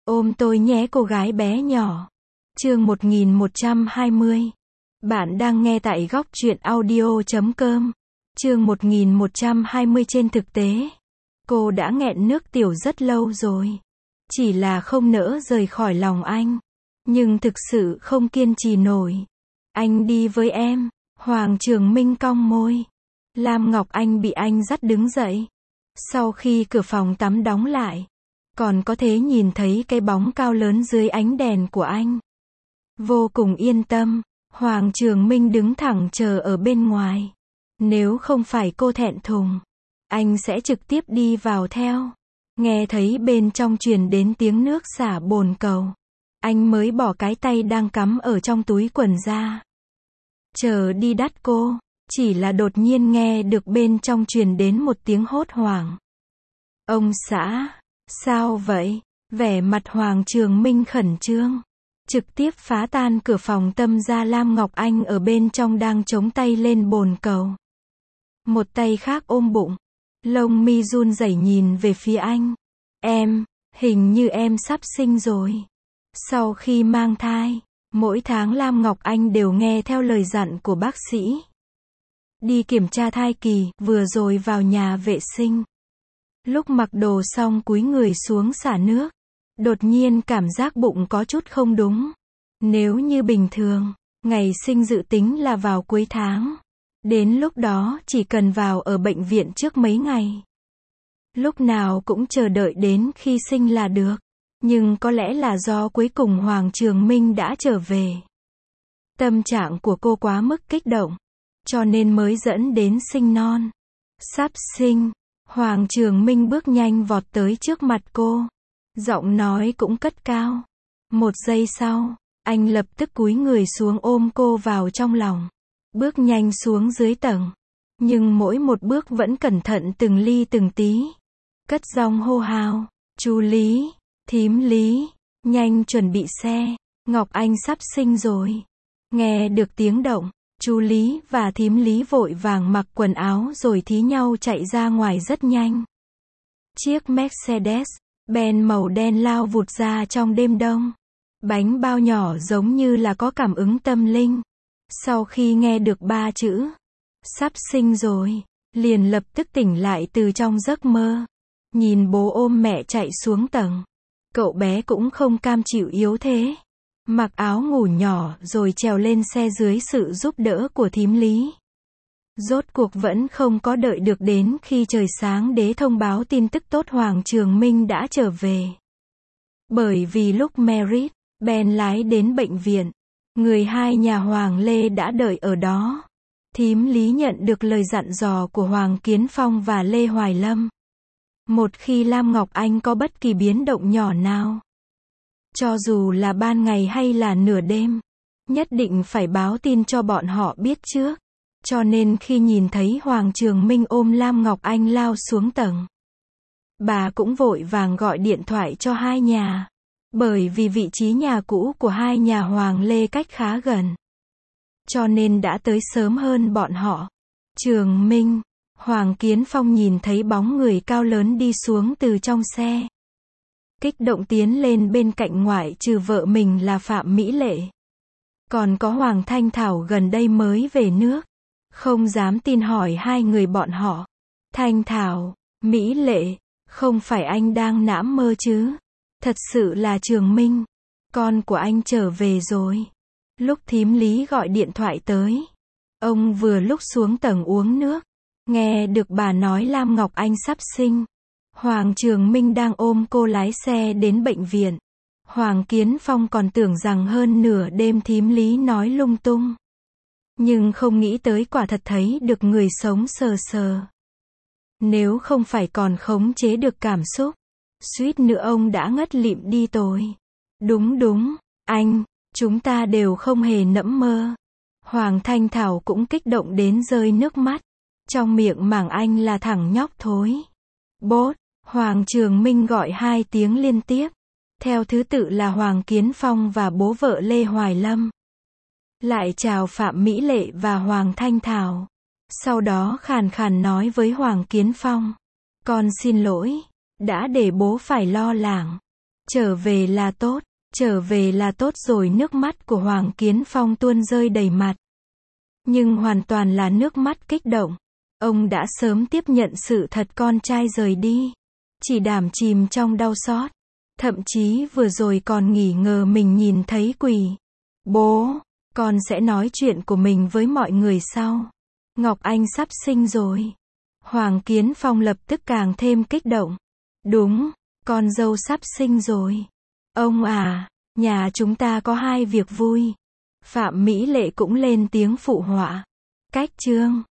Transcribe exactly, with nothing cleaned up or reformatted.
Ôm tôi nhé cô gái bé nhỏ. Chương một nghìn một trăm hai mươi. Bạn đang nghe tại góc truyện audio chấm com. Chương một nghìn một trăm hai mươi. Trên thực tế, cô đã nghẹn nước tiểu rất lâu rồi. Chỉ là không nỡ rời khỏi lòng anh. Nhưng thực sự không kiên trì nổi. Anh đi với em. Hoàng Trường Minh cong môi. Lam Ngọc Anh bị anh dắt đứng dậy. Sau khi cửa phòng tắm đóng lại, còn có thể nhìn thấy cái bóng cao lớn dưới ánh đèn của anh. Vô cùng yên tâm, Hoàng Trường Minh đứng thẳng chờ ở bên ngoài. Nếu không phải cô thẹn thùng, anh sẽ trực tiếp đi vào theo. Nghe thấy bên trong truyền đến tiếng nước xả bồn cầu, anh mới bỏ cái tay đang cắm ở trong túi quần ra. Chờ đi đắt cô, chỉ là đột nhiên nghe được bên trong truyền đến một tiếng hốt hoảng. Ông xã, sao vậy? Vẻ mặt Hoàng Trường Minh khẩn trương. Trực tiếp phá tan cửa phòng tâm ra. Lam Ngọc Anh ở bên trong đang chống tay lên bồn cầu. Một tay khác ôm bụng. Lông mi run rẩy nhìn về phía anh. Em, hình như em sắp sinh rồi. Sau khi mang thai, mỗi tháng Lam Ngọc Anh đều nghe theo lời dặn của bác sĩ. Đi kiểm tra thai kỳ, vừa rồi vào nhà vệ sinh. Lúc mặc đồ xong cúi người xuống xả nước. Đột nhiên cảm giác bụng có chút không đúng. Nếu như bình thường, ngày sinh dự tính là vào cuối tháng. Đến lúc đó chỉ cần vào ở bệnh viện trước mấy ngày. Lúc nào cũng chờ đợi đến khi sinh là được. Nhưng có lẽ là do cuối cùng Hoàng Trường Minh đã trở về. Tâm trạng của cô quá mức kích động, cho nên mới dẫn đến sinh non. Sắp sinh, Hoàng Trường Minh bước nhanh vọt tới trước mặt cô. Giọng nói cũng cất cao. Một giây sau, anh lập tức cúi người xuống ôm cô vào trong lòng. Bước nhanh xuống dưới tầng. Nhưng mỗi một bước vẫn cẩn thận từng ly từng tí. Cất giọng hô hào. Chú Lý, thím Lý, nhanh chuẩn bị xe. Ngọc Anh sắp sinh rồi. Nghe được tiếng động, chú Lý và thím Lý vội vàng mặc quần áo rồi thí nhau chạy ra ngoài rất nhanh. Chiếc Mercedes Benz màu đen lao vụt ra trong đêm đông. Bánh bao nhỏ giống như là có cảm ứng tâm linh. Sau khi nghe được ba chữ sắp sinh rồi, liền lập tức tỉnh lại từ trong giấc mơ. Nhìn bố ôm mẹ chạy xuống tầng. Cậu bé cũng không cam chịu yếu thế. Mặc áo ngủ nhỏ rồi trèo lên xe dưới sự giúp đỡ của thím Lý. Rốt cuộc vẫn không có đợi được đến khi trời sáng để thông báo tin tức tốt Hoàng Trường Minh đã trở về. Bởi vì lúc Merit, Ben lái đến bệnh viện, người hai nhà Hoàng Lê đã đợi ở đó. Thím Lý nhận được lời dặn dò của Hoàng Kiến Phong và Lê Hoài Lâm. Một khi Lam Ngọc Anh có bất kỳ biến động nhỏ nào, cho dù là ban ngày hay là nửa đêm, nhất định phải báo tin cho bọn họ biết trước. Cho nên khi nhìn thấy Hoàng Trường Minh ôm Lam Ngọc Anh lao xuống tầng, bà cũng vội vàng gọi điện thoại cho hai nhà. Bởi vì vị trí nhà cũ của hai nhà Hoàng Lê cách khá gần, cho nên đã tới sớm hơn bọn họ. Trường Minh, Hoàng Kiến Phong nhìn thấy bóng người cao lớn đi xuống từ trong xe. Kích động tiến lên bên cạnh ngoại trừ vợ mình là Phạm Mỹ Lệ. Còn có Hoàng Thanh Thảo gần đây mới về nước. Không dám tin hỏi hai người bọn họ. Thanh Thảo, Mỹ Lệ, không phải anh đang nãm mơ chứ? Thật sự là Trường Minh, con của anh trở về rồi. Lúc thím Lý gọi điện thoại tới, ông vừa lúc xuống tầng uống nước. Nghe được bà nói Lam Ngọc Anh sắp sinh. Hoàng Trường Minh đang ôm cô lái xe đến bệnh viện. Hoàng Kiến Phong còn tưởng rằng hơn nửa đêm thím Lý nói lung tung. Nhưng không nghĩ tới quả thật thấy được người sống sờ sờ. Nếu không phải còn khống chế được cảm xúc, suýt nữa ông đã ngất lịm đi rồi. Đúng đúng, anh, chúng ta đều không hề nẫm mơ. Hoàng Thanh Thảo cũng kích động đến rơi nước mắt. Trong miệng mảng anh là thằng nhóc thối. Bốt, Hoàng Trường Minh gọi hai tiếng liên tiếp. Theo thứ tự là Hoàng Kiến Phong và bố vợ Lê Hoài Lâm. Lại chào Phạm Mỹ Lệ và Hoàng Thanh Thảo. Sau đó khàn khàn nói với Hoàng Kiến Phong. Con xin lỗi, đã để bố phải lo lắng. Trở về là tốt, trở về là tốt rồi nước mắt của Hoàng Kiến Phong tuôn rơi đầy mặt. Nhưng hoàn toàn là nước mắt kích động. Ông đã sớm tiếp nhận sự thật con trai rời đi. Chỉ đảm chìm trong đau xót. Thậm chí vừa rồi còn nghỉ ngờ mình nhìn thấy quỷ. Bố, con sẽ nói chuyện của mình với mọi người sau. Ngọc Anh sắp sinh rồi. Hoàng Kiến Phong lập tức càng thêm kích động. Đúng, con dâu sắp sinh rồi. Ông à, nhà chúng ta có hai việc vui. Phạm Mỹ Lệ cũng lên tiếng phụ họa. Cách chương